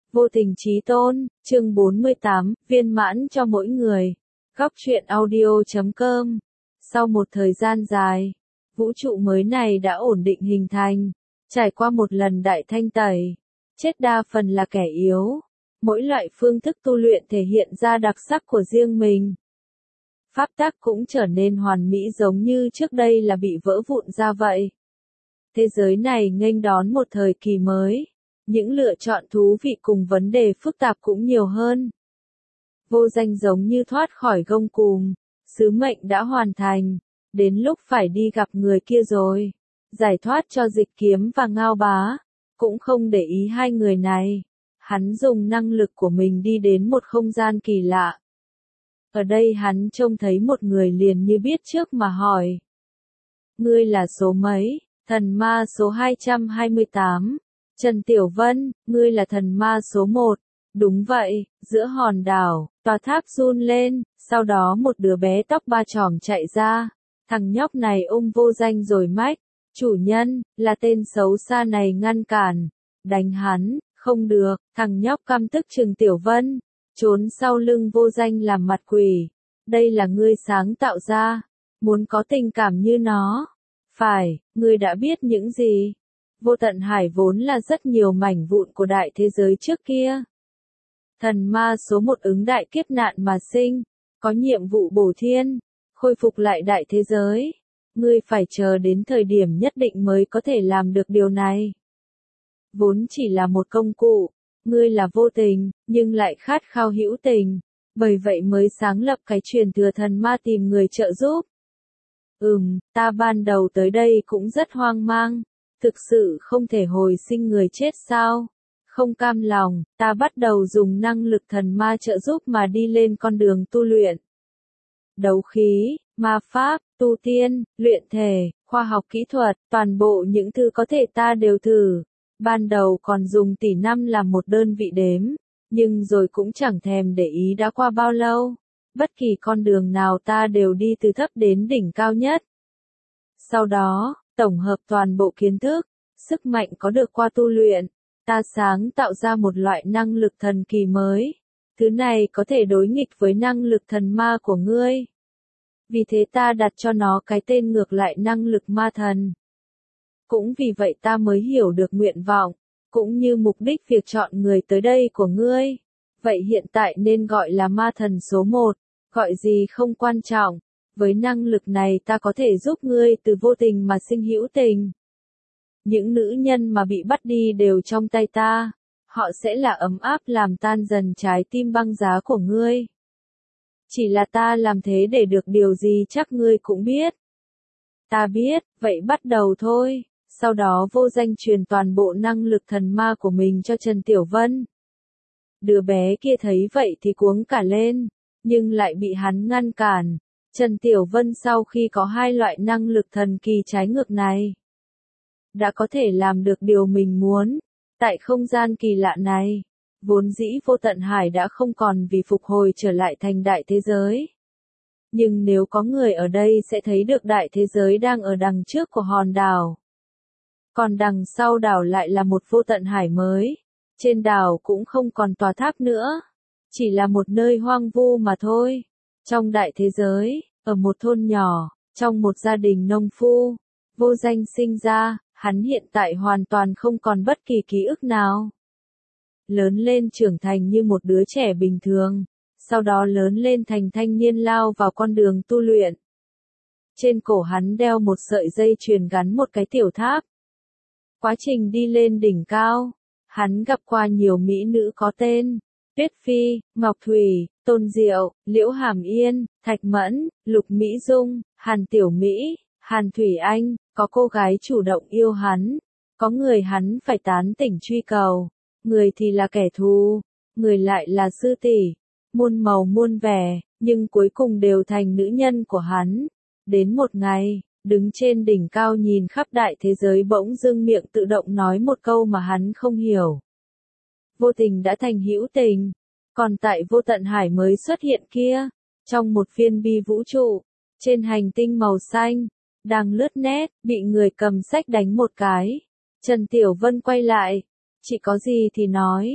Vô tình chí tôn, chương 48, viên mãn cho mỗi người. Góc truyện audio.com. Sau một thời gian dài, vũ trụ mới này đã ổn định hình thành, trải qua một lần đại thanh tẩy, chết đa phần là kẻ yếu. Mỗi loại phương thức tu luyện thể hiện ra đặc sắc của riêng mình. Pháp tắc cũng trở nên hoàn mỹ giống như trước đây là bị vỡ vụn ra vậy. Thế giới này nghênh đón một thời kỳ mới. Những lựa chọn thú vị cùng vấn đề phức tạp cũng nhiều hơn. Vô danh giống như thoát khỏi gông cùm, sứ mệnh đã hoàn thành, đến lúc phải đi gặp người kia rồi. Giải thoát cho Dịch Kiếm và Ngao Bá, cũng không để ý hai người này. Hắn dùng năng lực của mình đi đến một không gian kỳ lạ. Ở đây hắn trông thấy một người liền như biết trước mà hỏi. Ngươi là số mấy? Thần ma số 228. Trần Tiểu Vân, ngươi là thần ma số 1. Đúng vậy, giữa hòn đảo, tòa tháp run lên, sau đó một đứa bé tóc ba chòm chạy ra. Thằng nhóc này ôm Vô Danh rồi mách. Chủ nhân, là tên xấu xa này ngăn cản. Đánh hắn, không được, thằng nhóc căm tức trừng Tiểu Vân. Trốn sau lưng Vô Danh làm mặt quỷ. Đây là ngươi sáng tạo ra. Muốn có tình cảm như nó. Phải, ngươi đã biết những gì? Vô tận hải vốn là rất nhiều mảnh vụn của đại thế giới trước kia. Thần ma số 1 ứng đại kiếp nạn mà sinh, có nhiệm vụ bổ thiên, khôi phục lại đại thế giới. Ngươi phải chờ đến thời điểm nhất định mới có thể làm được điều này. Vốn chỉ là một công cụ, ngươi là vô tình, nhưng lại khát khao hữu tình. Bởi vậy mới sáng lập cái truyền thừa thần ma tìm người trợ giúp. Ta ban đầu tới đây cũng rất hoang mang. Thực sự không thể hồi sinh người chết sao? Không cam lòng, ta bắt đầu dùng năng lực thần ma trợ giúp mà đi lên con đường tu luyện. Đấu khí, ma pháp, tu tiên, luyện thể, khoa học kỹ thuật, toàn bộ những thứ có thể ta đều thử. Ban đầu còn dùng tỷ năm làm một đơn vị đếm, nhưng rồi cũng chẳng thèm để ý đã qua bao lâu. Bất kỳ con đường nào ta đều đi từ thấp đến đỉnh cao nhất. Sau đó, tổng hợp toàn bộ kiến thức, sức mạnh có được qua tu luyện, ta sáng tạo ra một loại năng lực thần kỳ mới. Thứ này có thể đối nghịch với năng lực thần ma của ngươi. Vì thế ta đặt cho nó cái tên ngược lại năng lực ma thần. Cũng vì vậy ta mới hiểu được nguyện vọng, cũng như mục đích việc chọn người tới đây của ngươi. Vậy hiện tại nên gọi là ma thần số 1, gọi gì không quan trọng. Với năng lực này ta có thể giúp ngươi từ vô tình mà sinh hữu tình. Những nữ nhân mà bị bắt đi đều trong tay ta. Họ sẽ là ấm áp làm tan dần trái tim băng giá của ngươi. Chỉ là ta làm thế để được điều gì chắc ngươi cũng biết. Ta biết, vậy bắt đầu thôi. Sau đó Vô Danh truyền toàn bộ năng lực thần ma của mình cho Trần Tiểu Vân. Đứa bé kia thấy vậy thì cuống cả lên, nhưng lại bị hắn ngăn cản. Trần Tiểu Vân sau khi có hai loại năng lực thần kỳ trái ngược này, đã có thể làm được điều mình muốn. Tại không gian kỳ lạ này, vốn dĩ vô tận hải đã không còn vì phục hồi trở lại thành đại thế giới. Nhưng nếu có người ở đây sẽ thấy được đại thế giới đang ở đằng trước của hòn đảo. Còn đằng sau đảo lại là một vô tận hải mới. Trên đảo cũng không còn tòa tháp nữa. Chỉ là một nơi hoang vu mà thôi. Trong đại thế giới, ở một thôn nhỏ, trong một gia đình nông phu, Vô Danh sinh ra, hắn hiện tại hoàn toàn không còn bất kỳ ký ức nào. Lớn lên trưởng thành như một đứa trẻ bình thường, sau đó lớn lên thành thanh niên lao vào con đường tu luyện. Trên cổ hắn đeo một sợi dây chuyền gắn một cái tiểu tháp. Quá trình đi lên đỉnh cao, hắn gặp qua nhiều mỹ nữ có tên Tuyết Phi, Ngọc Thủy, Tôn Diệu, Liễu Hàm Yên, Thạch Mẫn, Lục Mỹ Dung, Hàn Tiểu Mỹ, Hàn Thủy Anh. Có cô gái chủ động yêu hắn, có người hắn phải tán tỉnh truy cầu, người thì là kẻ thù, người lại là sư tỷ, muôn màu muôn vẻ, nhưng cuối cùng đều thành nữ nhân của hắn. Đến một ngày, đứng trên đỉnh cao nhìn khắp đại thế giới bỗng dưng miệng tự động nói một câu mà hắn không hiểu. Vô tình đã thành hữu tình, còn tại vô tận hải mới xuất hiện kia, trong một phiên bi vũ trụ, trên hành tinh màu xanh, đang lướt nét, bị người cầm sách đánh một cái. Trần Tiểu Vân quay lại, chị có gì thì nói.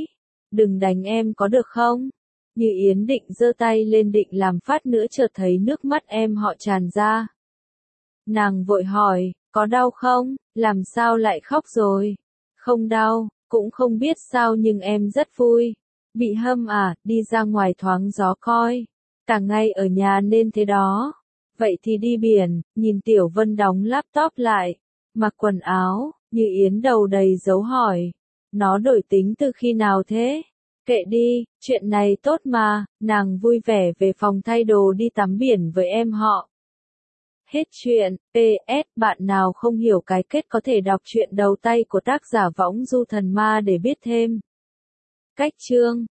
đừng đánh em có được không? Như Yến định giơ tay lên định làm phát nữa chợt thấy nước mắt em họ tràn ra. Nàng vội hỏi, có đau không? Làm sao lại khóc rồi? Không đau, cũng không biết sao nhưng em rất vui. Bị hâm à, đi ra ngoài thoáng gió coi. Cả ngày ở nhà nên thế đó. Vậy thì đi biển, nhìn Tiểu Vân đóng laptop lại. Mặc quần áo, Như Yến đầu đầy dấu hỏi. Nó đổi tính từ khi nào thế? Kệ đi, chuyện này tốt mà, nàng vui vẻ về phòng thay đồ đi tắm biển với em họ. Hết chuyện, PS, bạn nào không hiểu cái kết có thể đọc truyện đầu tay của tác giả Võng Du Thần Ma để biết thêm. Cách chương